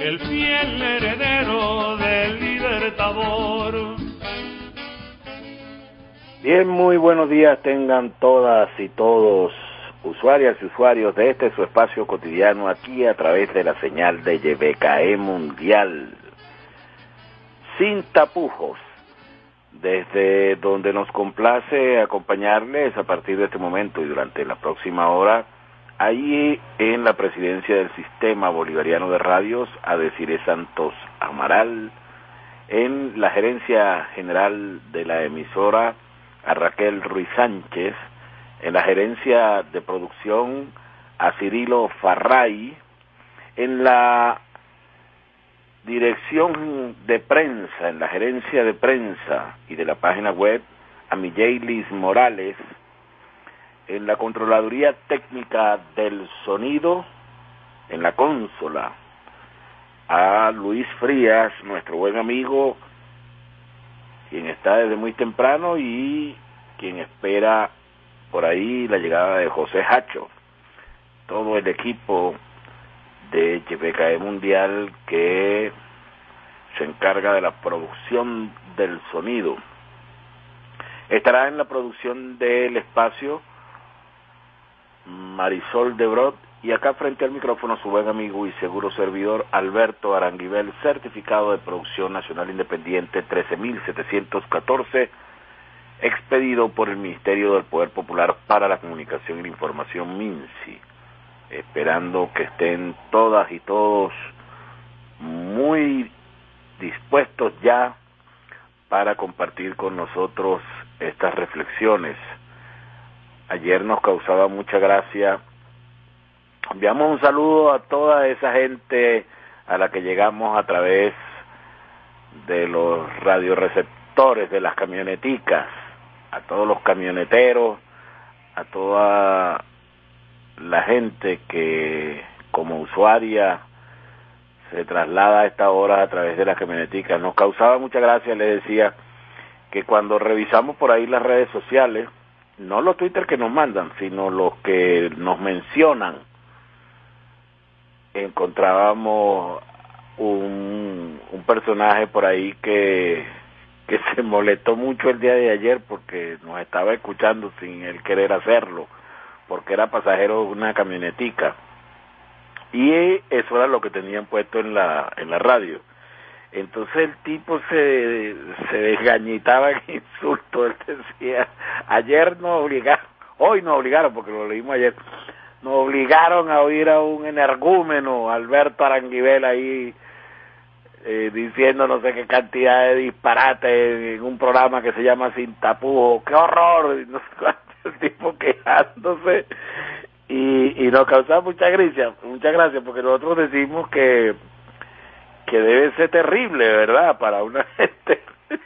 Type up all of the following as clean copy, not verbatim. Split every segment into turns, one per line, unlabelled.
el fiel heredero del Libertador.
Bien, muy buenos días tengan todas y todos, usuarias y usuarios de su espacio cotidiano aquí a través de la señal de YBKE Mundial. Sin tapujos, desde donde nos complace acompañarles a partir de este momento y durante la próxima hora, allí en la presidencia del Sistema Bolivariano de Radios, a Desiree Santos Amaral, en la gerencia general de la emisora, a Raquel Ruiz Sánchez, en la gerencia de producción a Cirilo Farray, en la dirección de prensa, en la gerencia de prensa y de la página web a Miguelis Morales, en la controladuría técnica del sonido, en la consola, a Luis Frías, nuestro buen amigo, quien está desde muy temprano y quien espera por ahí la llegada de José Hacho, todo el equipo de YBKE Mundial que se encarga de la producción del sonido. Estará en la producción del espacio Marisol Debrot, y acá frente al micrófono su buen amigo y seguro servidor Alberto Aranguibel, certificado de producción nacional independiente 13714, expedido por el Ministerio del Poder Popular para la Comunicación y la Información, MINSI, esperando que estén todas y todos muy dispuestos ya para compartir con nosotros estas reflexiones. Ayer nos causaba mucha gracia. Enviamos un saludo a toda esa gente a la que llegamos a través de los radioreceptores de las camioneticas, a todos los camioneteros, a toda la gente que como usuaria se traslada a esta hora a través de las camioneticas. Nos causaba mucha gracia, les decía, que cuando revisamos por ahí las redes sociales, no los Twitter que nos mandan, sino los que nos mencionan, encontrábamos un personaje por ahí que se molestó mucho el día de ayer porque nos estaba escuchando sin él querer hacerlo, porque era pasajero de una camionetica, y eso era lo que tenían puesto en la radio. Entonces el tipo se desgañitaba en insultos. Él decía, ayer nos obligaron, hoy nos obligaron, porque lo leímos ayer, nos obligaron a oír a un energúmeno, Alberto Aranguibel, ahí diciendo no sé qué cantidad de disparate en un programa que se llama Sin Tapujos. ¡Qué horror! Y no sé cuánto, el tipo quejándose, y nos causaba mucha gracia, porque nosotros decimos que debe ser terrible, ¿verdad?, para una gente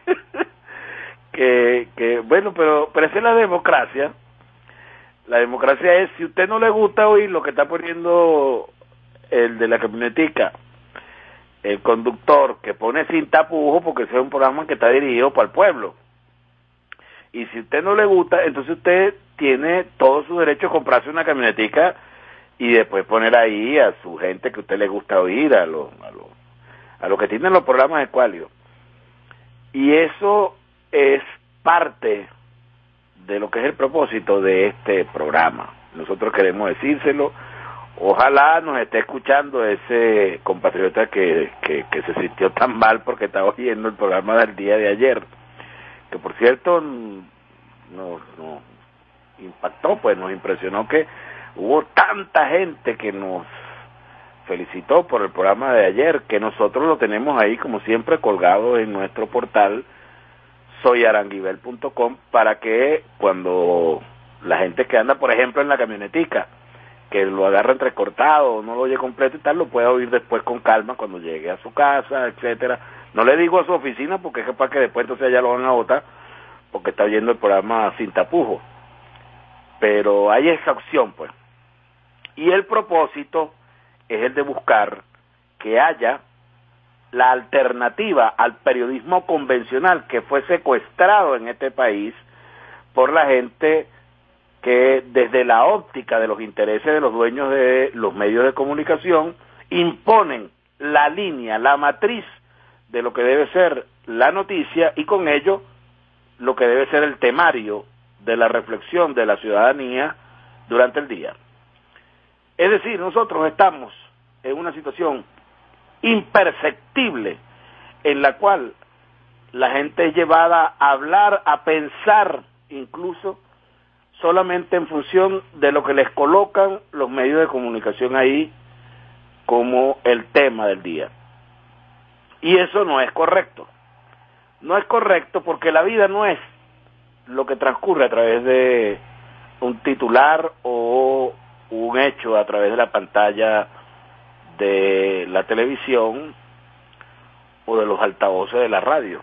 que bueno, pero esa es la democracia. La democracia es, si usted no le gusta oír lo que está poniendo el de la camionetica, el conductor que pone Sin Tapujos, porque ese es un programa que está dirigido para el pueblo, y si usted no le gusta, entonces usted tiene todo su derecho a comprarse una camionetica y después poner ahí a su gente que a usted le gusta oír, a los que tienen los programas de Qualio. Y eso es parte de lo que es el propósito de este programa. Nosotros queremos decírselo. Ojalá nos esté escuchando ese compatriota que se sintió tan mal porque estaba oyendo el programa del día de ayer, que por cierto nos impactó, pues nos impresionó que hubo tanta gente que nos felicitó por el programa de ayer, que nosotros lo tenemos ahí como siempre colgado en nuestro portal soyaranguibel.com, para que cuando la gente que anda por ejemplo en la camionetica, que lo agarra entrecortado o no lo oye completo y tal, lo pueda oír después con calma cuando llegue a su casa, etcétera. No le digo a su oficina porque es capaz que después entonces ya lo van a votar porque está oyendo el programa Sin Tapujos, pero hay esa opción, pues. Y el propósito es el de buscar que haya la alternativa al periodismo convencional que fue secuestrado en este país por la gente que desde la óptica de los intereses de los dueños de los medios de comunicación imponen la línea, la matriz de lo que debe ser la noticia y con ello lo que debe ser el temario de la reflexión de la ciudadanía durante el día. Es decir, nosotros estamos en una situación imperceptible en la cual la gente es llevada a hablar, a pensar incluso solamente en función de lo que les colocan los medios de comunicación ahí como el tema del día. Y eso no es correcto. No es correcto porque la vida no es lo que transcurre a través de un titular o un hecho a través de la pantalla de la televisión o de los altavoces de la radio.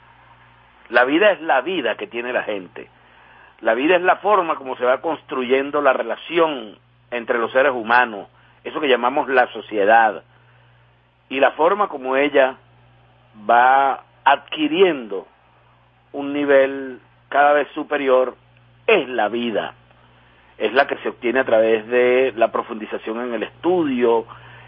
La vida es la vida que tiene la gente. La vida es la forma como se va construyendo la relación entre los seres humanos, eso que llamamos la sociedad, y la forma como ella va adquiriendo un nivel cada vez superior es la vida. Es la que se obtiene a través de la profundización en el estudio,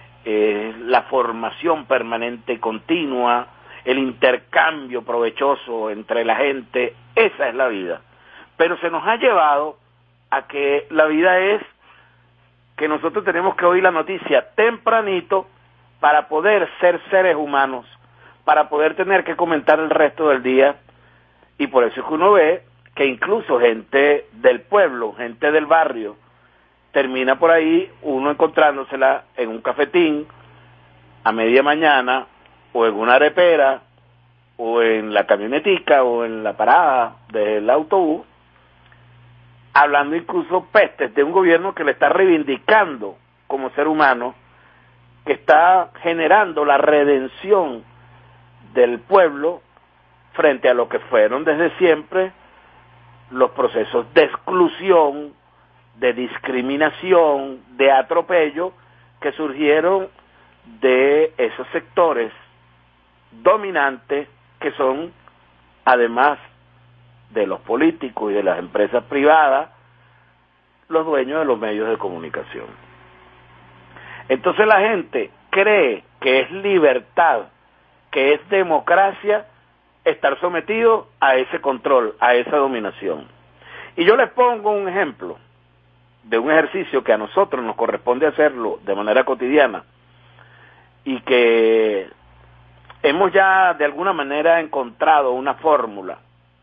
la formación permanente y continua, el intercambio provechoso entre la gente. Esa es la vida. Pero se nos ha llevado a que la vida es que nosotros tenemos que oír la noticia tempranito para poder ser seres humanos, para poder tener que comentar el resto del día, y por eso es que uno ve que incluso gente del pueblo, gente del barrio, termina por ahí uno encontrándosela en un cafetín a media mañana, o en una arepera, o en la camionetica, o en la parada del autobús, hablando incluso pestes de un gobierno que le está reivindicando como ser humano, que está generando la redención del pueblo frente a lo que fueron desde siempre los procesos de exclusión, de discriminación, de atropello que surgieron de esos sectores dominantes que son, además de los políticos y de las empresas privadas, los dueños de los medios de comunicación. Entonces la gente cree que es libertad, que es democracia estar sometido a ese control, a esa dominación. Y yo les pongo un ejemplo de un ejercicio que a nosotros nos corresponde hacerlo de manera cotidiana y que hemos ya de alguna manera encontrado una fórmula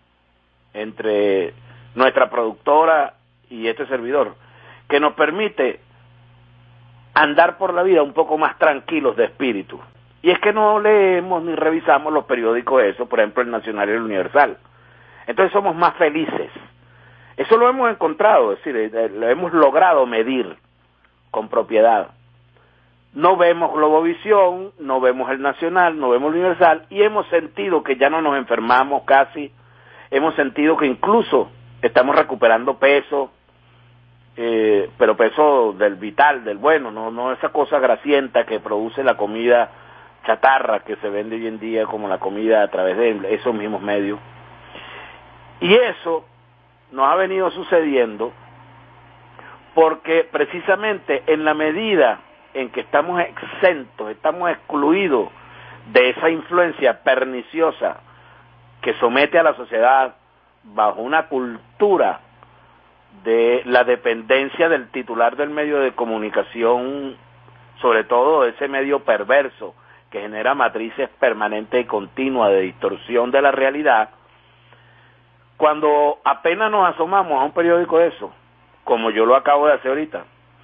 entre nuestra productora y este servidor que nos permite andar por la vida un poco más tranquilos de espíritu. Y es que no leemos ni revisamos los periódicos esos, por ejemplo el Nacional y el Universal. Entonces somos más felices. Eso lo hemos encontrado, es decir, lo hemos logrado medir con propiedad. No vemos Globovisión, no vemos el Nacional, no vemos el Universal, y hemos sentido que ya no nos enfermamos casi, hemos sentido que incluso estamos recuperando peso, pero peso del vital, del bueno, no esa cosa grasienta que produce la comida chatarra que se vende hoy en día como la comida a través de esos mismos medios. Y eso nos ha venido sucediendo porque precisamente en la medida en que estamos exentos, estamos excluidos de esa influencia perniciosa que somete a la sociedad bajo una cultura de la dependencia del titular del medio de comunicación, sobre todo ese medio perverso que genera matrices permanentes y continuas de distorsión de la realidad. Cuando apenas nos asomamos a un periódico de eso, como yo lo acabo de hacer ahorita,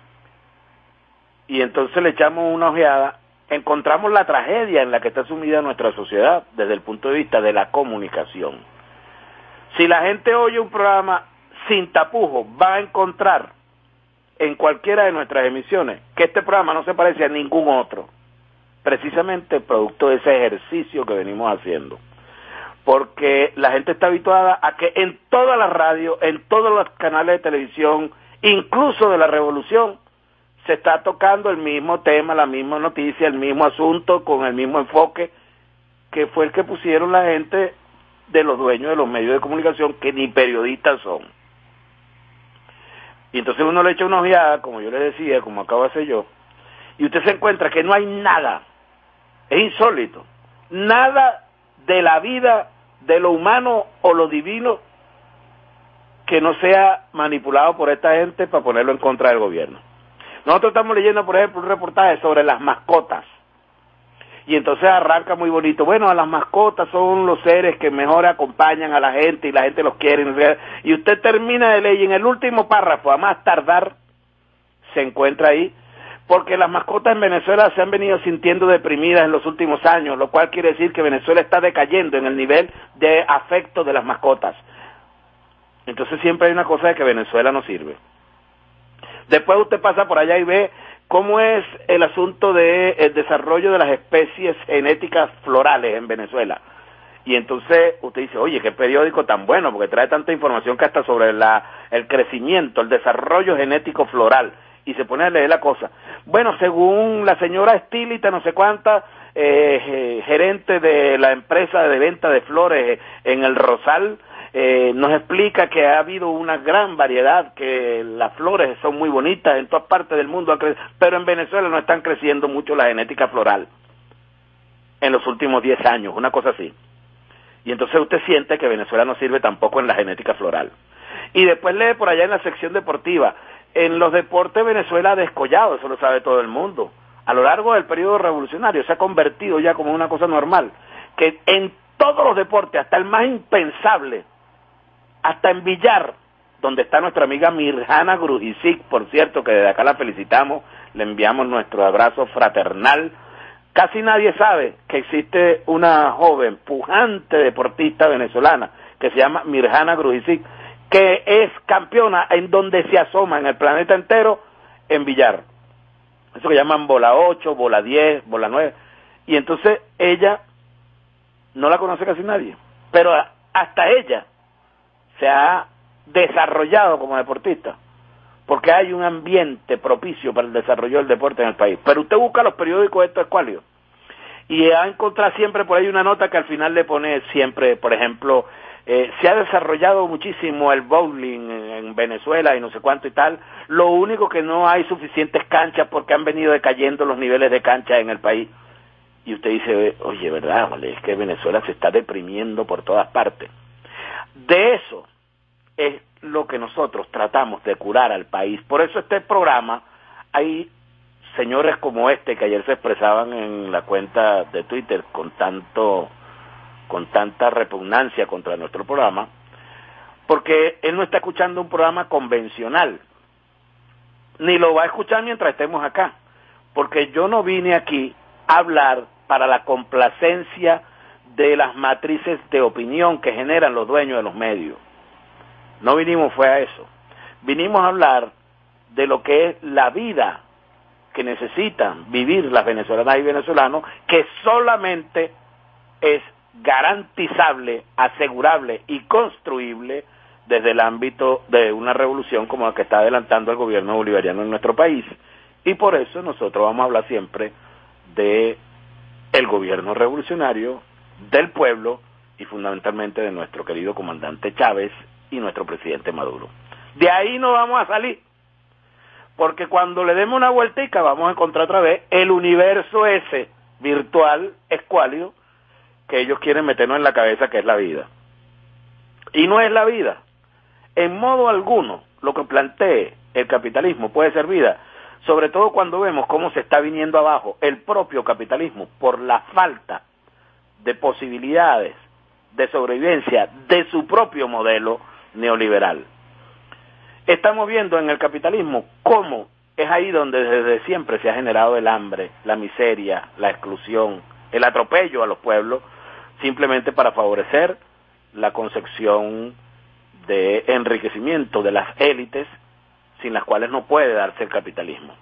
y entonces le echamos una ojeada, encontramos la tragedia en la que está sumida nuestra sociedad desde el punto de vista de la comunicación. Si la gente oye un programa sin tapujos, va a encontrar en cualquiera de nuestras emisiones que este programa no se parece a ningún otro, precisamente producto de ese ejercicio que venimos haciendo. Porque la gente está habituada a que en todas las radios, en todos los canales de televisión, incluso de la revolución, se está tocando el mismo tema, la misma noticia, el mismo asunto, con el mismo enfoque, que fue el que pusieron la gente de los dueños de los medios de comunicación, que ni periodistas son. Y entonces uno le echa una ojeada, como yo les decía, como acabo de hacer yo, y usted se encuentra que no hay nada Es insólito. Nada de la vida, de lo humano o lo divino que no sea manipulado por esta gente para ponerlo en contra del gobierno. Nosotros estamos leyendo, por ejemplo, un reportaje sobre las mascotas. Y entonces arranca muy bonito. Bueno, a las mascotas son los seres que mejor acompañan a la gente y la gente los quiere. Y usted termina de leer y en el último párrafo, a más tardar, se encuentra ahí, porque las mascotas en Venezuela se han venido sintiendo deprimidas en los últimos años, lo cual quiere decir que Venezuela está decayendo en el nivel de afecto de las mascotas. Entonces siempre hay una cosa de que Venezuela no sirve. Después usted pasa por allá y ve cómo es el asunto del desarrollo de las especies genéticas florales en Venezuela. Y entonces usted dice, oye, qué periódico tan bueno, porque trae tanta información que hasta sobre el crecimiento, el desarrollo genético floral, y se pone a leer la cosa. Bueno, según la señora Estilita, no sé cuánta, gerente de la empresa de venta de flores en el Rosal, nos explica que ha habido una gran variedad, que las flores son muy bonitas en todas partes del mundo, pero en Venezuela no están creciendo mucho la genética floral en los últimos 10 años, una cosa así. Y entonces usted siente que Venezuela no sirve tampoco en la genética floral. Y después lee por allá en la sección deportiva, en los deportes Venezuela ha descollado, eso lo sabe todo el mundo. A lo largo del periodo revolucionario se ha convertido ya como una cosa normal, que en todos los deportes, hasta el más impensable, hasta en billar, donde está nuestra amiga Mirjana Grujicic, por cierto, que desde acá la felicitamos, le enviamos nuestro abrazo fraternal. Casi nadie sabe que existe una joven, pujante deportista venezolana, que se llama Mirjana Grujicic, que es campeona en donde se asoma en el planeta entero en billar. Eso que llaman bola 8, bola 10, bola 9. Y entonces ella no la conoce casi nadie, pero hasta ella se ha desarrollado como deportista, porque hay un ambiente propicio para el desarrollo del deporte en el país. Pero usted busca los periódicos estos escuálidos y va a encontrar siempre por ahí una nota que al final le pone siempre, por ejemplo, se ha desarrollado muchísimo el bowling en Venezuela y no sé cuánto y tal, lo único que no hay suficientes canchas porque han venido decayendo los niveles de cancha en el país. Y usted dice, oye, ¿verdad? Vale, es que Venezuela se está deprimiendo por todas partes. De eso es lo que nosotros tratamos de curar al país. Por eso este programa, hay señores como este que ayer se expresaban en la cuenta de Twitter con tanta repugnancia contra nuestro programa, porque él no está escuchando un programa convencional, ni lo va a escuchar mientras estemos acá, porque yo no vine aquí a hablar para la complacencia de las matrices de opinión que generan los dueños de los medios. No vinimos fue a eso. Vinimos a hablar de lo que es la vida que necesitan vivir las venezolanas y venezolanos, que solamente es garantizable, asegurable y construible desde el ámbito de una revolución como la que está adelantando el gobierno bolivariano en nuestro país. Y por eso nosotros vamos a hablar siempre de el gobierno revolucionario, del pueblo y fundamentalmente de nuestro querido comandante Chávez y nuestro presidente Maduro. De ahí no vamos a salir, porque cuando le demos una vueltica vamos a encontrar otra vez el universo ese virtual, escuálido, que ellos quieren meternos en la cabeza que es la vida. Y no es la vida. En modo alguno, lo que plantee el capitalismo puede ser vida, sobre todo cuando vemos cómo se está viniendo abajo el propio capitalismo por la falta de posibilidades de sobrevivencia de su propio modelo neoliberal. Estamos viendo en el capitalismo cómo es ahí donde desde siempre se ha generado el hambre, la miseria, la exclusión, el atropello a los pueblos, simplemente para favorecer la concepción de enriquecimiento de las élites sin las cuales no puede darse el capitalismo.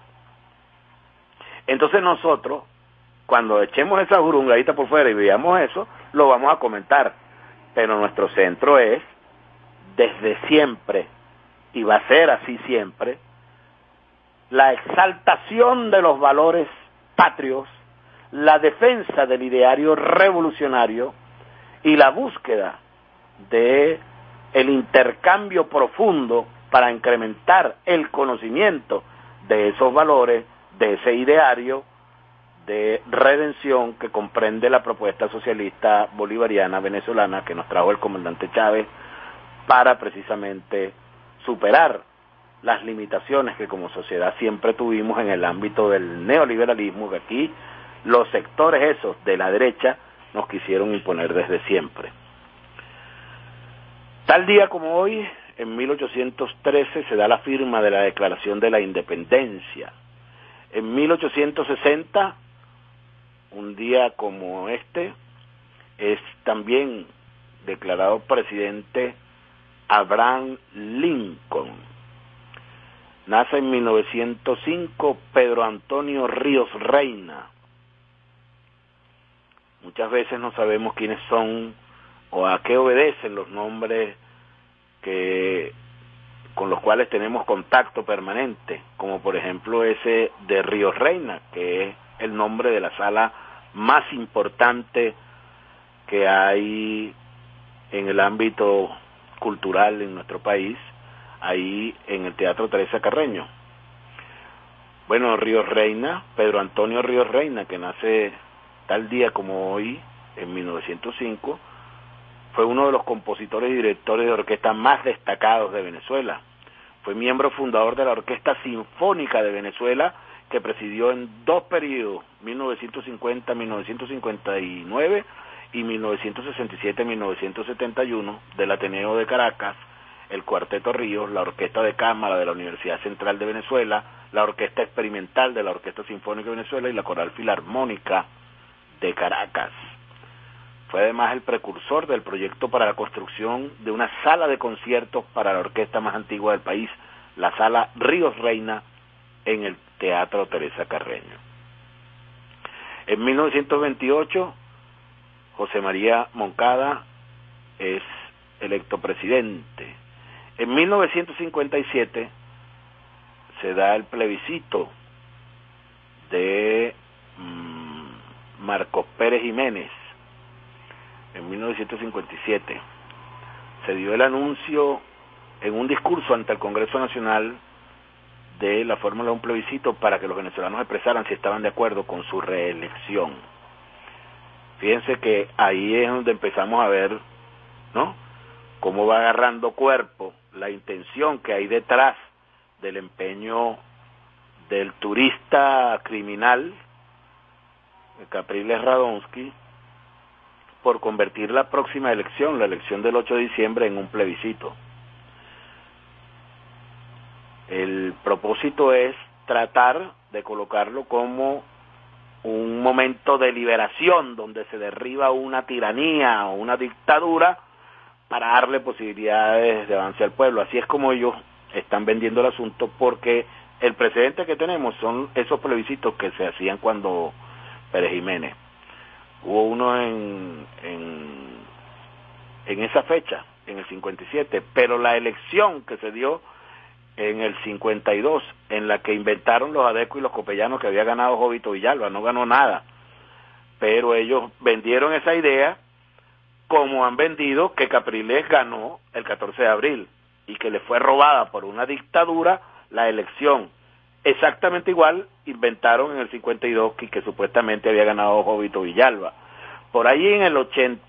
Entonces nosotros, cuando echemos esa jurungadita por fuera y veamos eso, lo vamos a comentar, pero nuestro centro es, desde siempre, y va a ser así siempre, la exaltación de los valores patrios, la defensa del ideario revolucionario y la búsqueda de el intercambio profundo para incrementar el conocimiento de esos valores, de ese ideario, de redención que comprende la propuesta socialista bolivariana venezolana que nos trajo el comandante Chávez para precisamente superar las limitaciones que como sociedad siempre tuvimos en el ámbito del neoliberalismo, que aquí los sectores esos de la derecha nos quisieron imponer desde siempre. Tal día como hoy, en 1813, se da la firma de la Declaración de la Independencia. En 1860, un día como este, es también declarado presidente Abraham Lincoln. Nace en 1905 Pedro Antonio Ríos Reina. Muchas veces no sabemos quiénes son o a qué obedecen los nombres con los cuales tenemos contacto permanente, como por ejemplo ese de Ríos Reina, que es el nombre de la sala más importante que hay en el ámbito cultural en nuestro país, ahí en el Teatro Teresa Carreño. Bueno, Ríos Reina, Pedro Antonio Ríos Reina, que nace tal día como hoy, en 1905, fue uno de los compositores y directores de orquesta más destacados de Venezuela. Fue miembro fundador de la Orquesta Sinfónica de Venezuela, que presidió en 2 periodos, 1950-1959 y 1967-1971, del Ateneo de Caracas, el Cuarteto Ríos, la Orquesta de Cámara de la Universidad Central de Venezuela, la Orquesta Experimental de la Orquesta Sinfónica de Venezuela y la Coral Filarmónica de Caracas. Fue además el precursor del proyecto para la construcción de una sala de conciertos para la orquesta más antigua del país, la Sala Ríos Reina, en el Teatro Teresa Carreño. En 1928, José María Moncada es electo presidente. En 1957 se da el plebiscito de Marcos Pérez Jiménez. En 1957 se dio el anuncio en un discurso ante el Congreso Nacional de la fórmula de un plebiscito para que los venezolanos expresaran si estaban de acuerdo con su reelección. Fíjense que ahí es donde empezamos a ver, ¿no?, cómo va agarrando cuerpo la intención que hay detrás del empeño del turista criminal Capriles Radonsky por convertir la próxima elección, la elección del 8 de diciembre, en un plebiscito. El propósito es tratar de colocarlo como un momento de liberación donde se derriba una tiranía o una dictadura para darle posibilidades de avance al pueblo. Así es como ellos están vendiendo el asunto, porque el precedente que tenemos son esos plebiscitos que se hacían cuando Pérez Jiménez. Hubo uno en esa fecha, en el 57, pero la elección que se dio en el 52, en la que inventaron los adecos y los copellanos que había ganado Jovito Villalba, no ganó nada, pero ellos vendieron esa idea como han vendido que Capriles ganó el 14 de abril y que le fue robada por una dictadura la elección. Exactamente igual inventaron en el 52 que supuestamente había ganado Jovito Villalba. Por ahí en el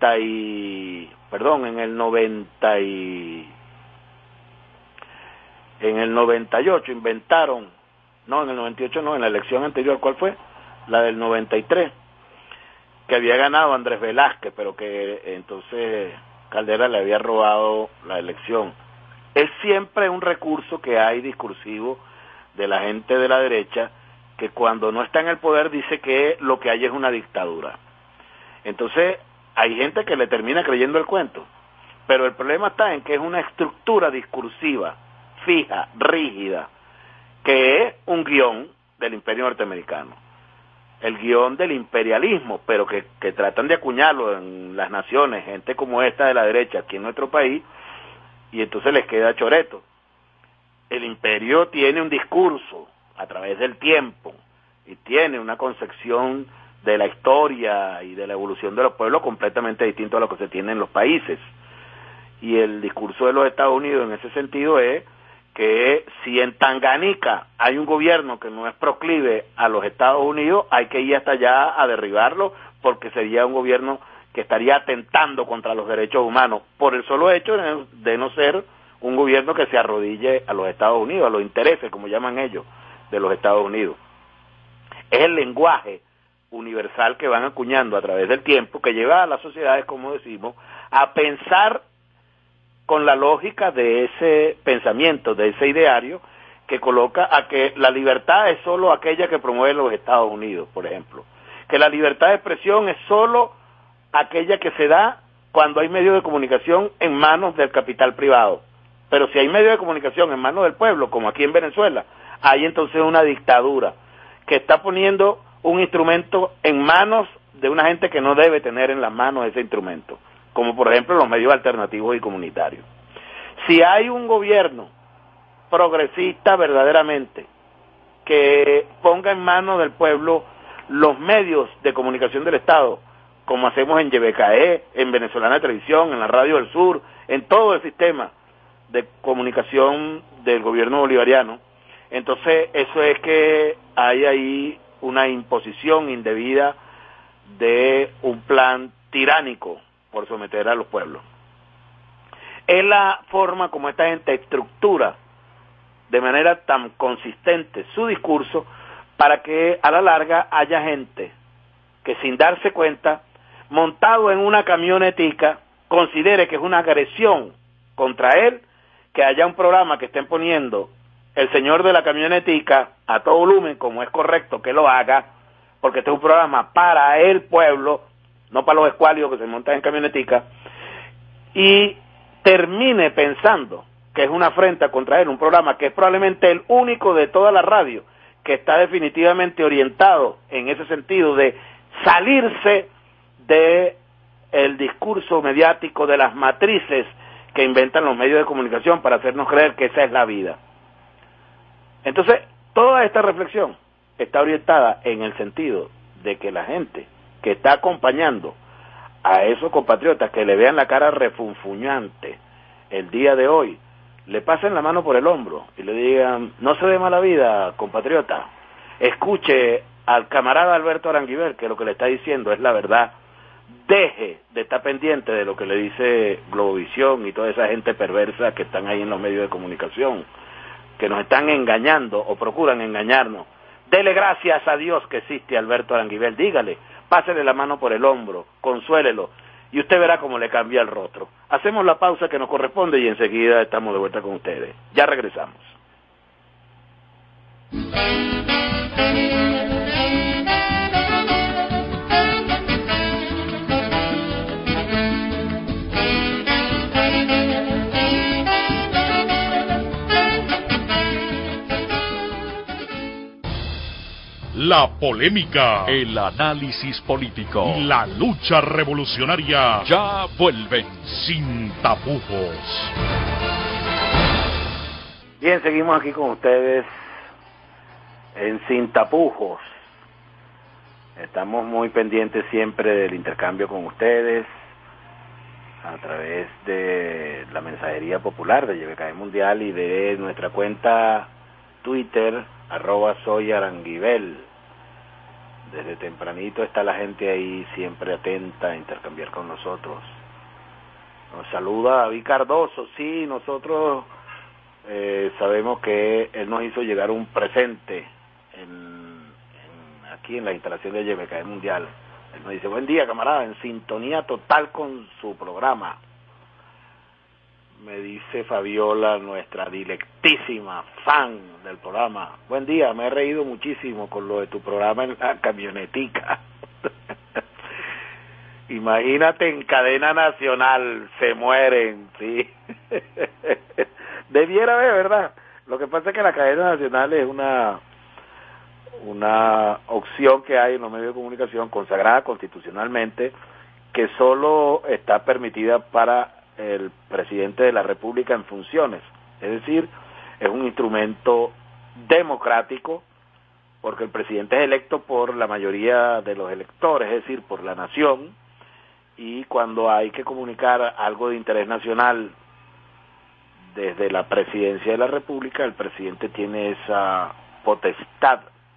98 inventaron, no, en el 98 no, en la elección anterior, ¿cuál fue? La del 93, que había ganado Andrés Velázquez, pero que entonces Caldera le había robado la elección. Es siempre un recurso que hay discursivo de la gente de la derecha, que cuando no está en el poder dice que lo que hay es una dictadura. Entonces hay gente que le termina creyendo el cuento, pero el problema está en que es una estructura discursiva fija, rígida, que es un guión del imperio norteamericano, el guión del imperialismo, pero que tratan de acuñarlo en las naciones, gente como esta de la derecha aquí en nuestro país, y entonces les queda choreto. El imperio tiene un discurso a través del tiempo y tiene una concepción de la historia y de la evolución de los pueblos completamente distinto a lo que se tiene en los países. Y el discurso de los Estados Unidos en ese sentido es que si en Tanganica hay un gobierno que no es proclive a los Estados Unidos, hay que ir hasta allá a derribarlo, porque sería un gobierno que estaría atentando contra los derechos humanos, por el solo hecho de no ser un gobierno que se arrodille a los Estados Unidos, a los intereses, como llaman ellos, de los Estados Unidos. Es el lenguaje universal que van acuñando a través del tiempo, que lleva a las sociedades, como decimos, a pensar con la lógica de ese pensamiento, de ese ideario, que coloca a que la libertad es solo aquella que promueve los Estados Unidos, por ejemplo, que la libertad de expresión es solo aquella que se da cuando hay medios de comunicación en manos del capital privado, pero si hay medios de comunicación en manos del pueblo, como aquí en Venezuela, hay entonces una dictadura que está poniendo un instrumento en manos de una gente que no debe tener en las manos ese instrumento, como por ejemplo los medios alternativos y comunitarios. Si hay un gobierno progresista verdaderamente que ponga en manos del pueblo los medios de comunicación del Estado, como hacemos en YBKE, en Venezolana Televisión, en la Radio del Sur, en todo el sistema de comunicación del gobierno bolivariano, entonces eso es que hay ahí una imposición indebida de un plan tiránico por someter a los pueblos. Es la forma como esta gente estructura de manera tan consistente su discurso para que a la larga haya gente que sin darse cuenta, montado en una camionetica, considere que es una agresión contra él que haya un programa que estén poniendo el señor de la camionetica a todo volumen, como es correcto que lo haga, porque este es un programa para el pueblo, no para los escuálidos que se montan en camionetica, y termine pensando que es una afrenta contra él, un programa que es probablemente el único de toda la radio que está definitivamente orientado en ese sentido de salirse de el discurso mediático, de las matrices que inventan los medios de comunicación para hacernos creer que esa es la vida. Entonces, toda esta reflexión está orientada en el sentido de que la gente que está acompañando a esos compatriotas que le vean la cara refunfuñante el día de hoy, le pasen la mano por el hombro y le digan: no se dé mala vida, compatriota, escuche al camarada Alberto Aranguibel, que lo que le está diciendo es la verdad, deje de estar pendiente de lo que le dice Globovisión y toda esa gente perversa que están ahí en los medios de comunicación, que nos están engañando o procuran engañarnos. Dele gracias a Dios que existe Alberto Aranguibel, dígale, pásele la mano por el hombro, consuélelo, y usted verá cómo le cambia el rostro. Hacemos la pausa que nos corresponde y enseguida estamos de vuelta con ustedes. Ya regresamos.
La polémica,
el análisis político,
la lucha revolucionaria,
ya vuelven
sin tapujos.
Bien, seguimos aquí con ustedes en Sin Tapujos. Estamos muy pendientes siempre del intercambio con ustedes a través de la mensajería popular de YBKE Mundial y de nuestra cuenta Twitter, @soyaranguibel. Desde tempranito está la gente ahí siempre atenta a intercambiar con nosotros. Nos saluda David Cardoso. Sí, nosotros sabemos que él nos hizo llegar un presente aquí en la instalación de YBKE Mundial. Él nos dice: buen día, camarada, en sintonía total con su programa. Me dice Fabiola, nuestra dilectísima fan del programa: buen día, me he reído muchísimo con lo de tu programa en la camionetica. Imagínate, en cadena nacional se mueren, sí. Debiera haber, ¿verdad? Lo que pasa es que la cadena nacional es una opción que hay en los medios de comunicación consagrada constitucionalmente, que solo está permitida para el presidente de la República en funciones, es decir, es un instrumento democrático porque el presidente es electo por la mayoría de los electores, es decir, por la nación, y cuando hay que comunicar algo de interés nacional desde la presidencia de la República el presidente tiene esa potestad.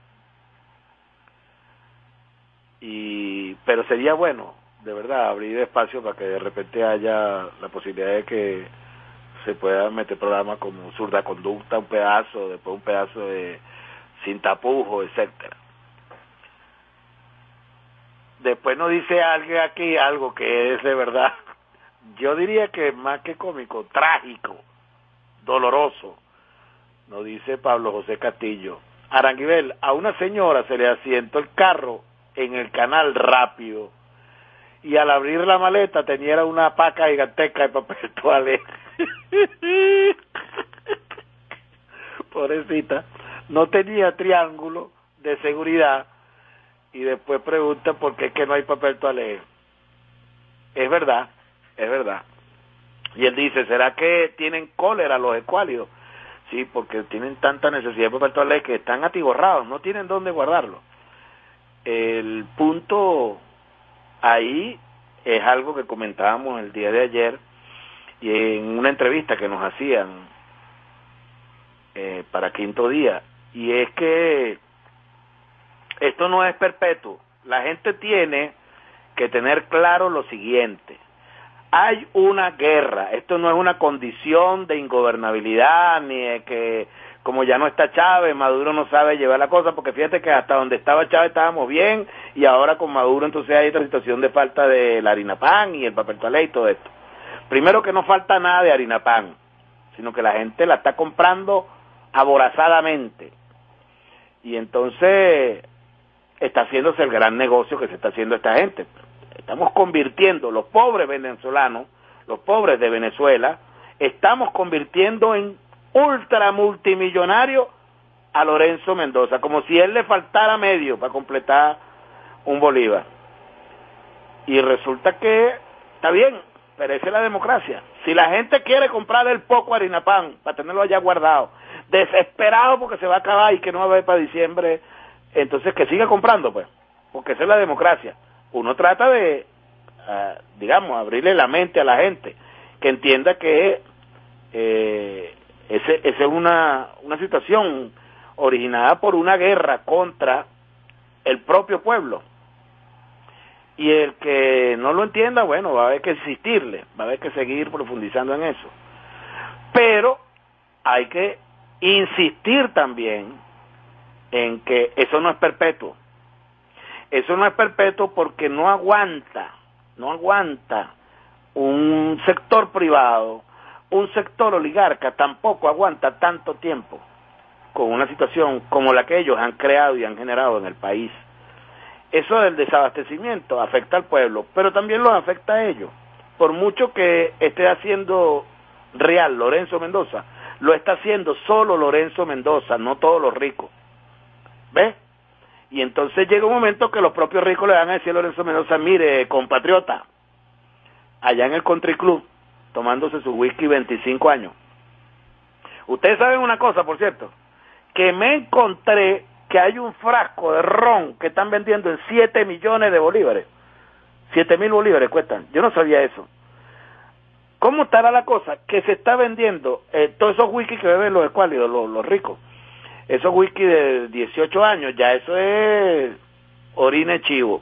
Pero sería bueno, de verdad, abrir espacio para que de repente haya la posibilidad de que se pueda meter programas como Zurda Conducta, un pedazo, después un pedazo de Sin Tapujos, etcétera. Después nos dice alguien aquí algo que es de verdad, yo diría que más que cómico, trágico, doloroso. Nos dice Pablo José Castillo: Aranguibel, a una señora se le asientó el carro en el canal rápido y al abrir la maleta tenía una paca giganteca de papel toalé. Pobrecita, no tenía triángulo de seguridad y después pregunta por qué es que no hay papel toalé. Es verdad, es verdad. Y él dice, ¿será que tienen cólera los escuálidos? Sí, porque tienen tanta necesidad de papel toalé que están atiborrados, no tienen dónde guardarlo. El punto ahí es algo que comentábamos el día de ayer y en una entrevista que nos hacían para Quinto Día, y es que esto no es perpetuo. La gente tiene que tener claro lo siguiente: hay una guerra, esto no es una condición de ingobernabilidad, ni de que como ya no está Chávez, Maduro no sabe llevar la cosa, porque fíjate que hasta donde estaba Chávez estábamos bien, y ahora con Maduro entonces hay esta situación de falta de la harina pan y el papel toalé y todo esto. Primero que no falta nada de harina pan, sino que la gente la está comprando aborazadamente, y entonces está haciéndose el gran negocio que se está haciendo esta gente. Estamos convirtiendo los pobres venezolanos, los pobres de Venezuela, estamos convirtiendo en ultra multimillonario a Lorenzo Mendoza, como si él le faltara medio para completar un Bolívar. Y resulta que está bien, pero esa es la democracia. Si la gente quiere comprar el poco harina pan para tenerlo allá guardado, desesperado porque se va a acabar y que no va a haber para diciembre, entonces que siga comprando, pues, porque esa es la democracia. Uno trata de, digamos, abrirle la mente a la gente, que entienda que esa es una situación originada por una guerra contra el propio pueblo. Y el que no lo entienda, bueno, va a haber que insistirle, va a haber que seguir profundizando en eso. Pero hay que insistir también en que eso no es perpetuo. Eso no es perpetuo porque no aguanta un sector privado, un sector oligarca tampoco aguanta tanto tiempo con una situación como la que ellos han creado y han generado en el país. Eso del desabastecimiento afecta al pueblo, pero también los afecta a ellos. Por mucho que esté haciendo real Lorenzo Mendoza, lo está haciendo solo Lorenzo Mendoza, no todos los ricos. ¿Ves? Y entonces llega un momento que los propios ricos le van a decir a Lorenzo Mendoza: mire, compatriota, allá en el Country Club, tomándose su whisky 25 años. Ustedes saben una cosa, por cierto, que me encontré que hay un frasco de ron que están vendiendo en 7 millones de bolívares. 7,000 bolívares cuestan. Yo no sabía eso. ¿Cómo estará la cosa? Que se está vendiendo todos esos whisky que beben los escuálidos, los ricos. Esos whisky de 18 años, ya eso es orina chivo.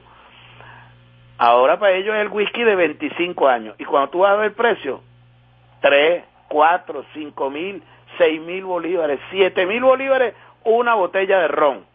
Ahora para ellos es el whisky de 25 años. Y cuando tú vas a ver el precio, 3, 4, 5,000, 6,000 bolívares, 7,000 bolívares, una botella de ron.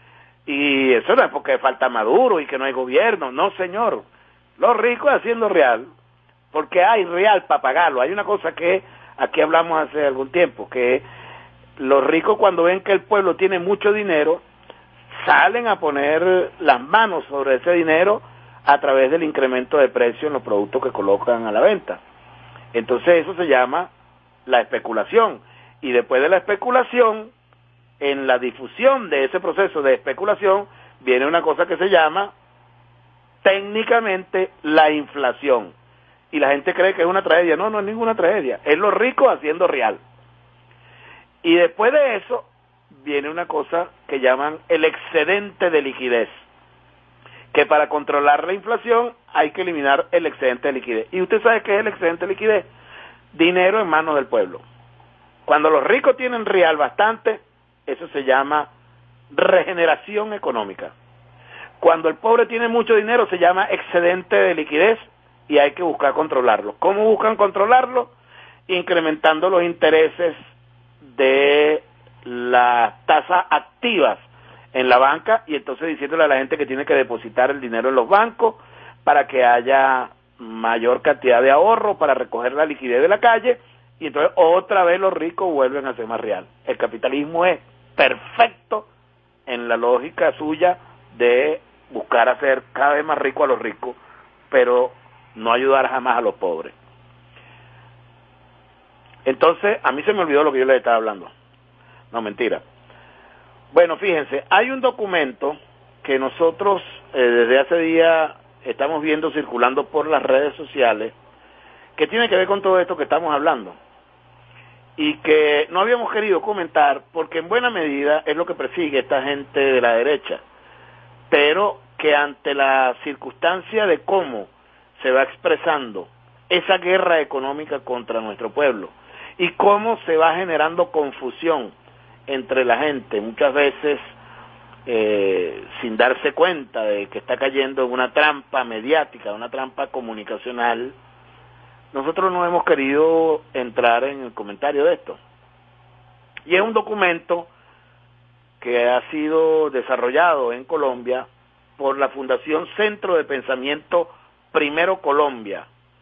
Y eso no es porque falta Maduro y que no hay gobierno, no señor. Los ricos haciendo real, porque hay real para pagarlo. Hay una cosa que aquí hablamos hace algún tiempo, que los ricos cuando ven que el pueblo tiene mucho dinero, salen a poner las manos sobre ese dinero a través del incremento de precio en los productos que colocan a la venta. Entonces eso se llama la especulación. Y después de la especulación, en la difusión de ese proceso de especulación, viene una cosa que se llama técnicamente la inflación. Y la gente cree que es una tragedia. No, no es ninguna tragedia. Es los ricos haciendo real. Y después de eso, viene una cosa que llaman el excedente de liquidez. Que para controlar la inflación hay que eliminar el excedente de liquidez. ¿Y usted sabe qué es el excedente de liquidez? Dinero en manos del pueblo. Cuando los ricos tienen real bastante, eso se llama regeneración económica. Cuando el pobre tiene mucho dinero, se llama excedente de liquidez y hay que buscar controlarlo. ¿Cómo buscan controlarlo? Incrementando los intereses de las tasas activas en la banca y entonces diciéndole a la gente que tiene que depositar el dinero en los bancos para que haya mayor cantidad de ahorro para recoger la liquidez de la calle y entonces otra vez los ricos vuelven a ser más real. El capitalismo es perfecto en la lógica suya de buscar hacer cada vez más rico a los ricos, pero no ayudar jamás a los pobres. Entonces, a mí se me olvidó lo que yo les estaba hablando. No, mentira. Bueno, fíjense, hay un documento que nosotros desde hace días estamos viendo circulando por las redes sociales que tiene que ver con todo esto que estamos hablando y que no habíamos querido comentar porque en buena medida es lo que persigue esta gente de la derecha, pero que ante la circunstancia de cómo se va expresando esa guerra económica contra nuestro pueblo y cómo se va generando confusión entre la gente, muchas veces sin darse cuenta de que está cayendo en una trampa mediática, una trampa comunicacional, nosotros no hemos querido entrar en el comentario de esto. Y es un documento que ha sido desarrollado en Colombia por la Fundación Centro de Pensamiento Primero Colombia.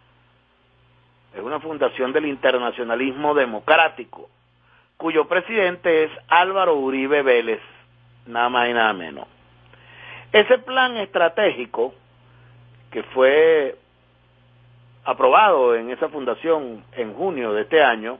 Es una fundación del internacionalismo democrático, cuyo presidente es Álvaro Uribe Vélez, nada más y nada menos. Ese plan estratégico que fue aprobado en esa fundación en junio de este año,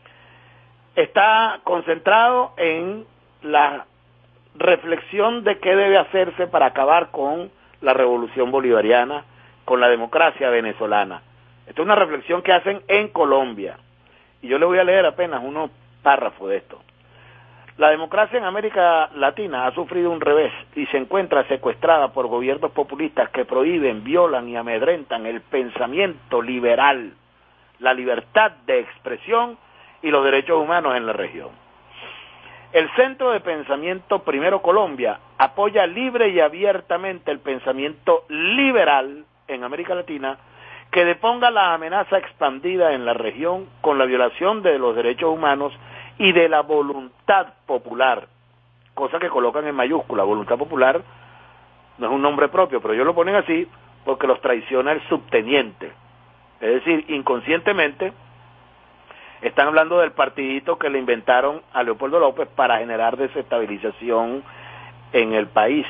está concentrado en la reflexión de qué debe hacerse para acabar con la revolución bolivariana, con la democracia venezolana. Esta es una reflexión que hacen en Colombia, y yo le voy a leer apenas unos párrafos de esto. La democracia en América Latina ha sufrido un revés y se encuentra secuestrada por gobiernos populistas que prohíben, violan y amedrentan el pensamiento liberal, la libertad de expresión y los derechos humanos en la región. El Centro de Pensamiento Primero Colombia apoya libre y abiertamente el pensamiento liberal en América Latina que deponga la amenaza expandida en la región con la violación de los derechos humanos y de la voluntad popular, cosa que colocan en mayúscula. Voluntad popular no es un nombre propio, pero ellos lo ponen así porque los traiciona el subteniente. Es decir, inconscientemente están hablando del partidito que le inventaron a Leopoldo López para generar desestabilización en el país.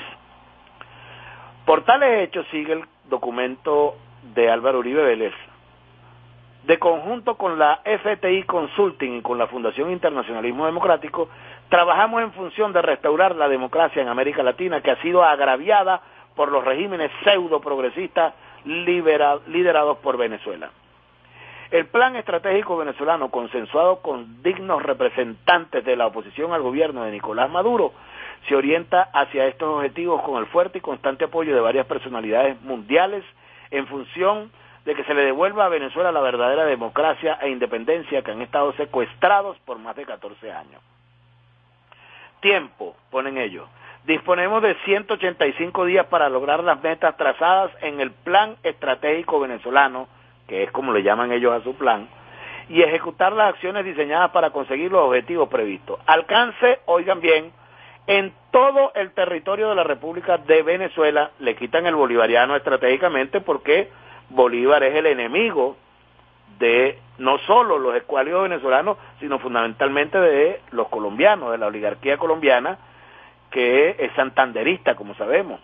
Por tales hechos sigue el documento de Álvaro Uribe Vélez. De conjunto con la FTI Consulting y con la Fundación Internacionalismo Democrático, trabajamos en función de restaurar la democracia en América Latina, que ha sido agraviada por los regímenes pseudo-progresistas liderados por Venezuela. El plan estratégico venezolano, consensuado con dignos representantes de la oposición al gobierno de Nicolás Maduro, se orienta hacia estos objetivos con el fuerte y constante apoyo de varias personalidades mundiales en función de que se le devuelva a Venezuela la verdadera democracia e independencia que han estado secuestrados por más de 14 años. Tiempo, ponen ellos. Disponemos de 185 días para lograr las metas trazadas en el plan estratégico venezolano, que es como le llaman ellos a su plan, y ejecutar las acciones diseñadas para conseguir los objetivos previstos. Alcance, oigan bien, en todo el territorio de la República de Venezuela. Le quitan el bolivariano estratégicamente porque Bolívar es el enemigo de no solo los escuálidos venezolanos, sino fundamentalmente de los colombianos, de la oligarquía colombiana, que es santanderista, como sabemos.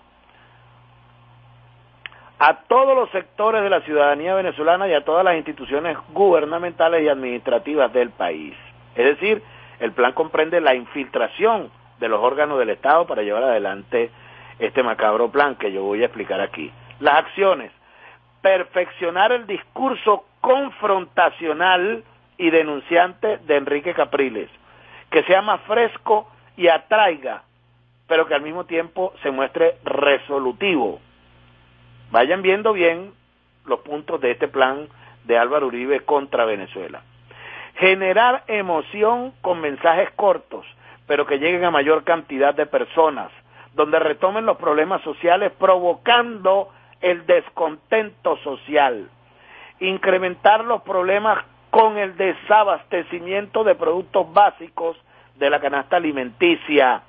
A todos los sectores de la ciudadanía venezolana y a todas las instituciones gubernamentales y administrativas del país. Es decir, el plan comprende la infiltración de los órganos del Estado para llevar adelante este macabro plan que yo voy a explicar aquí. Las acciones: perfeccionar el discurso confrontacional y denunciante de Enrique Capriles, que sea más fresco y atraiga, pero que al mismo tiempo se muestre resolutivo. Vayan viendo bien los puntos de este plan de Álvaro Uribe contra Venezuela. generar emoción con mensajes cortos, pero que lleguen a mayor cantidad de personas, donde retomen los problemas sociales provocando el descontento social, incrementar los problemas con el desabastecimiento de productos básicos de la canasta alimenticia,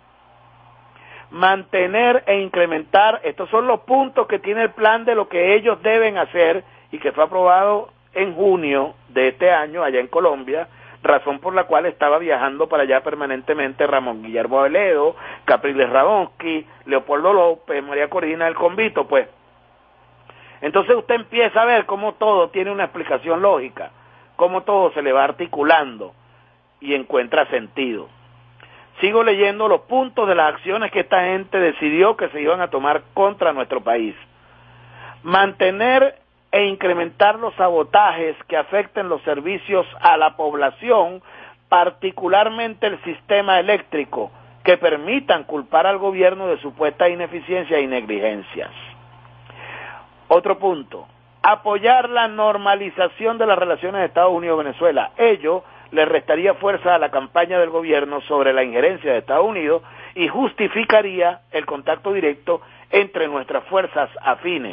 mantener e incrementar, estos son los puntos que tiene el plan de lo que ellos deben hacer y que fue aprobado en junio de este año allá en Colombia, razón por la cual estaba viajando para allá permanentemente Ramón Guillermo Veledo, Capriles Radonsky, Leopoldo López, María Corina del Convito, pues. Entonces usted empieza a ver cómo todo tiene una explicación lógica, cómo todo se le va articulando y encuentra sentido. Sigo leyendo los puntos de las acciones que esta gente decidió que se iban a tomar contra nuestro país. Mantener e incrementar los sabotajes que afecten los servicios a la población, particularmente el sistema eléctrico, que permitan culpar al gobierno de supuesta ineficiencia y negligencias. Otro punto, apoyar la normalización de las relaciones de Estados Unidos-Venezuela. Ello le restaría fuerza a la campaña del gobierno sobre la injerencia de Estados Unidos y justificaría el contacto directo entre nuestras fuerzas afines.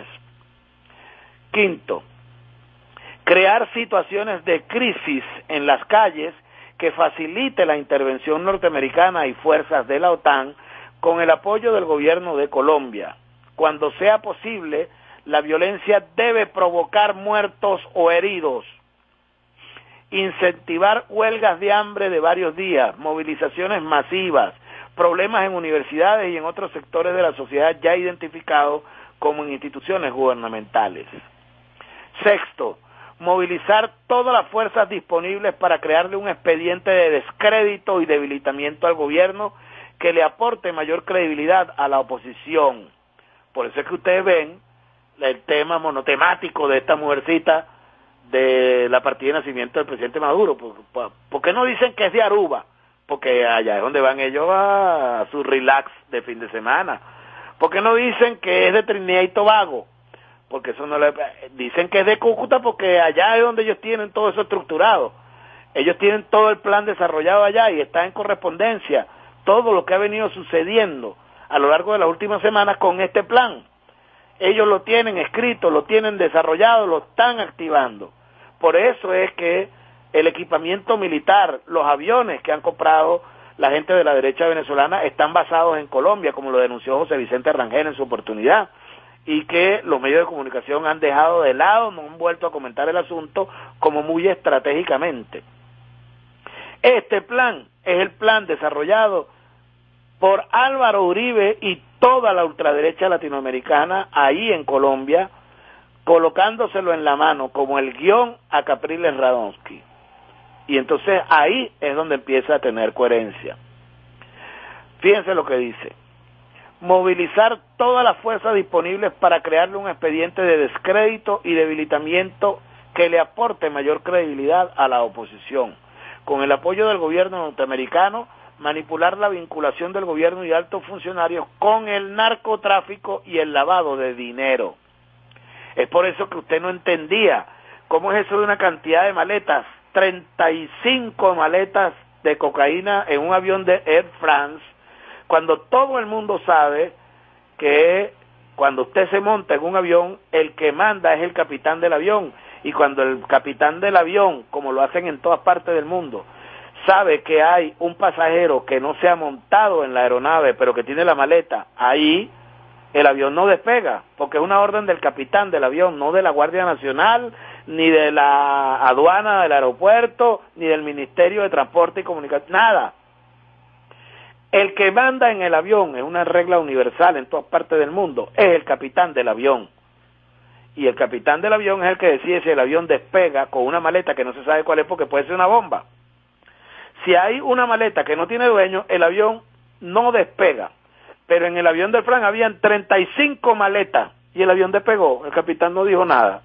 Quinto, crear situaciones de crisis en las calles que facilite la intervención norteamericana y fuerzas de la OTAN con el apoyo del gobierno de Colombia. Cuando sea posible, la violencia debe provocar muertos o heridos. Incentivar huelgas de hambre de varios días, movilizaciones masivas, problemas en universidades y en otros sectores de la sociedad ya identificados como en instituciones gubernamentales. Sexto, movilizar todas las fuerzas disponibles para crearle un expediente de descrédito y debilitamiento al gobierno que le aporte mayor credibilidad a la oposición. Por eso es que ustedes ven el tema monotemático de esta mujercita de la partida de nacimiento del presidente Maduro. ¿Por qué no dicen que es de Aruba? Porque allá es donde van ellos a su relax de fin de semana. ¿Por qué no dicen que es de Trinidad y Tobago? Porque eso no le dicen que es de Cúcuta, porque allá es donde ellos tienen todo eso estructurado. Ellos tienen todo el plan desarrollado allá y está en correspondencia todo lo que ha venido sucediendo a lo largo de las últimas semanas con este plan. Ellos lo tienen escrito, lo tienen desarrollado, lo están activando. Por eso es que el equipamiento militar, los aviones que han comprado la gente de la derecha venezolana están basados en Colombia, como lo denunció José Vicente Rangel en su oportunidad, y que los medios de comunicación han dejado de lado, no han vuelto a comentar el asunto como muy estratégicamente. Este plan es el plan desarrollado por Álvaro Uribe y toda la ultraderecha latinoamericana ahí en Colombia, colocándoselo en la mano como el guión a Capriles Radonsky. Y entonces ahí es donde empieza a tener coherencia. Fíjense lo que dice: movilizar todas las fuerzas disponibles para crearle un expediente de descrédito y debilitamiento que le aporte mayor credibilidad a la oposición. Con el apoyo del gobierno norteamericano, manipular la vinculación del gobierno y altos funcionarios con el narcotráfico y el lavado de dinero. Es por eso que usted no entendía cómo es eso de una cantidad de maletas, 35 maletas de cocaína en un avión de Air France, cuando todo el mundo sabe que cuando usted se monta en un avión, el que manda es el capitán del avión, y cuando el capitán del avión, como lo hacen en todas partes del mundo, sabe que hay un pasajero que no se ha montado en la aeronave, pero que tiene la maleta ahí, el avión no despega, porque es una orden del capitán del avión, no de la Guardia Nacional, ni de la aduana del aeropuerto, ni del Ministerio de Transporte y Comunicación, nada. El que manda en el avión, es una regla universal en todas partes del mundo, es el capitán del avión. Y el capitán del avión es el que decide si el avión despega con una maleta que no se sabe cuál es, porque puede ser una bomba. Si hay una maleta que no tiene dueño, el avión no despega. Pero en el avión del Fran habían 35 maletas y el avión despegó, el capitán no dijo nada.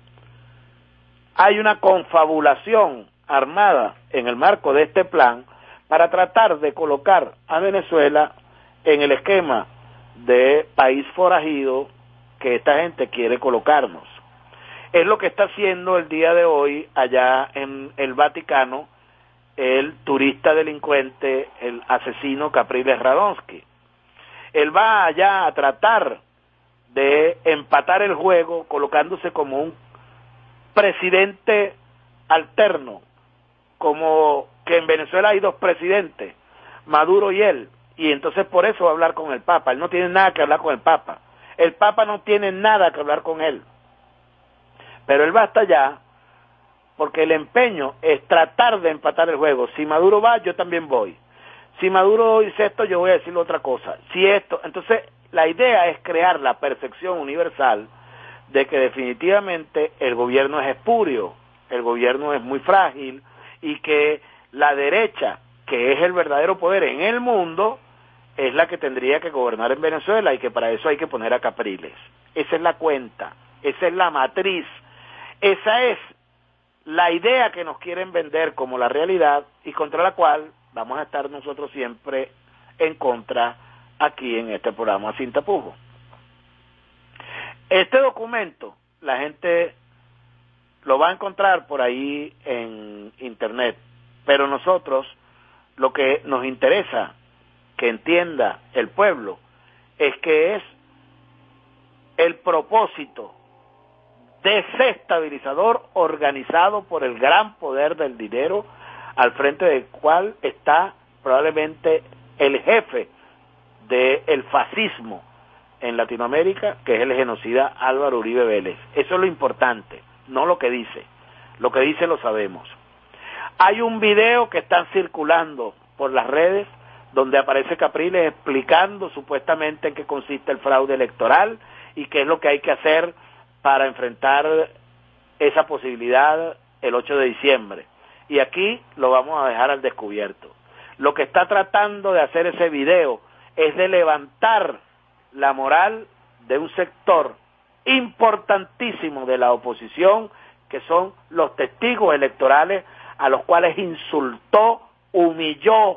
Hay una confabulación armada en el marco de este plan para tratar de colocar a Venezuela en el esquema de país forajido que esta gente quiere colocarnos. Es lo que está haciendo el día de hoy allá en el Vaticano el turista delincuente, el asesino Capriles Radonsky. Él va allá a tratar de empatar el juego colocándose como un presidente alterno, como que en Venezuela hay dos presidentes, Maduro y él, y entonces por eso va a hablar con el Papa. Él no tiene nada que hablar con el Papa no tiene nada que hablar con él, pero él va hasta allá porque el empeño es tratar de empatar el juego. Si Maduro va, yo también voy. Si Maduro dice esto, yo voy a decirle otra cosa. Si esto, entonces la idea es crear la percepción universal de que definitivamente el gobierno es espurio, el gobierno es muy frágil y que la derecha, que es el verdadero poder en el mundo, es la que tendría que gobernar en Venezuela y que para eso hay que poner a Capriles. Esa es la cuenta, esa es la matriz, esa es la idea que nos quieren vender como la realidad y contra la cual vamos a estar nosotros siempre en contra aquí en este programa Sin Tapujos. Este documento la gente lo va a encontrar por ahí en internet, pero nosotros lo que nos interesa que entienda el pueblo es que es el propósito desestabilizador organizado por el gran poder del dinero, al frente del cual está probablemente el jefe del fascismo en Latinoamérica, que es el genocida Álvaro Uribe Vélez. Eso es lo importante, no lo que dice. Lo que dice lo sabemos. Hay un video que está circulando por las redes donde aparece Capriles explicando supuestamente en qué consiste el fraude electoral y qué es lo que hay que hacer para enfrentar esa posibilidad el 8 de diciembre. Y aquí lo vamos a dejar al descubierto. Lo que está tratando de hacer ese video es de levantar la moral de un sector importantísimo de la oposición, que son los testigos electorales, a los cuales insultó, humilló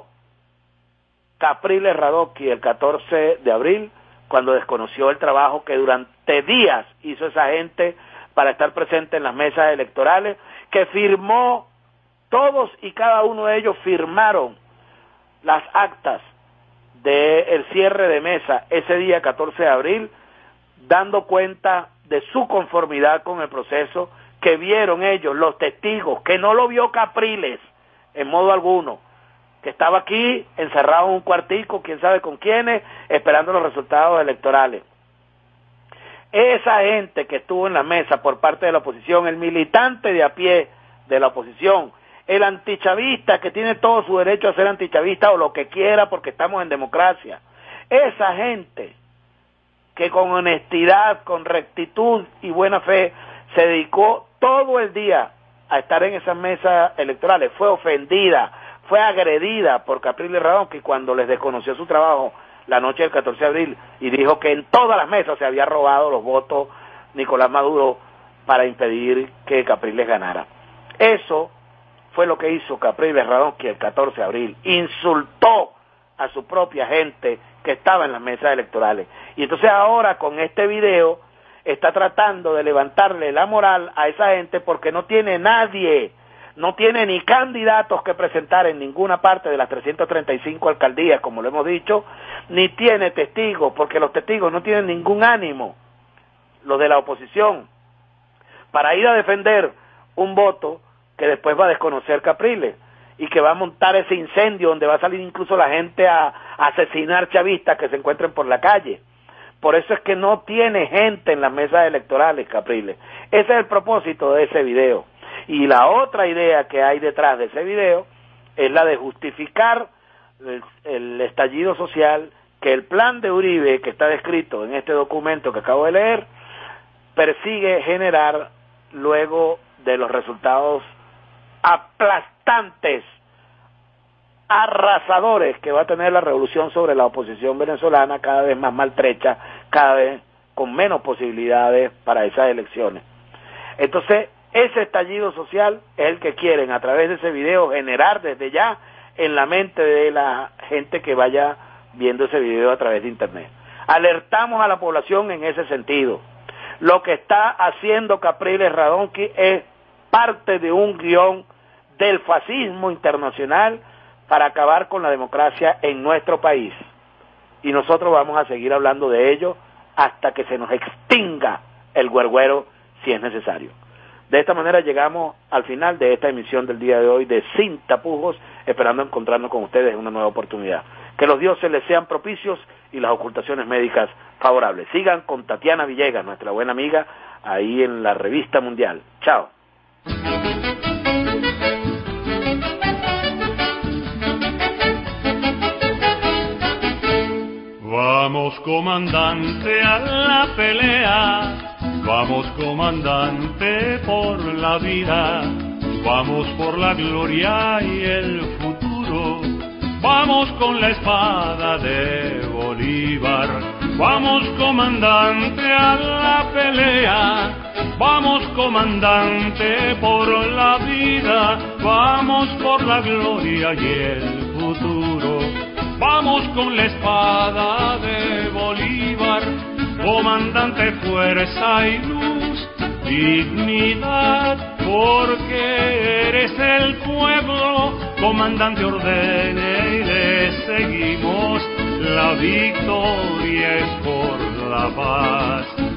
Capriles Radonsky el 14 de abril, cuando desconoció el trabajo que durante días hizo esa gente para estar presente en las mesas electorales, que firmó, todos y cada uno de ellos firmaron las actas del cierre de mesa ese día 14 de abril, dando cuenta de su conformidad con el proceso, que vieron ellos, los testigos, que no lo vio Capriles en modo alguno, que estaba aquí encerrado en un cuartico, quién sabe con quiénes, esperando los resultados electorales. Esa gente que estuvo en la mesa por parte de la oposición, el militante de a pie de la oposición, el antichavista que tiene todo su derecho a ser antichavista o lo que quiera porque estamos en democracia, esa gente que con honestidad, con rectitud y buena fe se dedicó todo el día a estar en esas mesas electorales, fue ofendida, fue agredida por Capriles Radonsky cuando les desconoció su trabajo la noche del 14 de abril y dijo que en todas las mesas se había robado los votos Nicolás Maduro para impedir que Capriles ganara. Eso fue lo que hizo Capriles Radonsky el 14 de abril, insultó a su propia gente que estaba en las mesas electorales. Y entonces ahora con este video está tratando de levantarle la moral a esa gente porque no tiene nadie, no tiene ni candidatos que presentar en ninguna parte de las 335 alcaldías, como lo hemos dicho, ni tiene testigos, porque los testigos no tienen ningún ánimo, los de la oposición, para ir a defender un voto que después va a desconocer Capriles y que va a montar ese incendio donde va a salir incluso la gente a asesinar chavistas que se encuentren por la calle. Por eso es que no tiene gente en las mesas electorales, Capriles. Ese es el propósito de ese video. Y la otra idea que hay detrás de ese video es la de justificar el estallido social, que el plan de Uribe, que está descrito en este documento que acabo de leer, persigue generar luego de los resultados aplastantes, arrasadores que va a tener la revolución sobre la oposición venezolana, cada vez más maltrecha, cada vez con menos posibilidades para esas elecciones. Entonces, ese estallido social es el que quieren a través de ese video generar desde ya en la mente de la gente que vaya viendo ese video a través de internet. Alertamos a la población en ese sentido. Lo que está haciendo Capriles Radonsky es parte de un guión del fascismo internacional para acabar con la democracia en nuestro país. Y nosotros vamos a seguir hablando de ello hasta que se nos extinga el güergüero si es necesario. De esta manera llegamos al final de esta emisión del día de hoy de Sin Tapujos, esperando encontrarnos con ustedes en una nueva oportunidad. Que los dioses les sean propicios y las ocultaciones médicas favorables. Sigan con Tatiana Villegas, nuestra buena amiga, ahí en la Revista Mundial. Chao.
Vamos, comandante, a la pelea. Vamos, comandante, por la vida. Vamos por la gloria y el futuro. Vamos con la espada de Bolívar. Vamos, comandante, a la pelea. Vamos, comandante, por la vida. Vamos por la gloria y el futuro. Vamos con la espada de Bolívar. Comandante, fuerza y luz, dignidad, porque eres el pueblo. Comandante, ordene y le seguimos. La victoria es por la paz.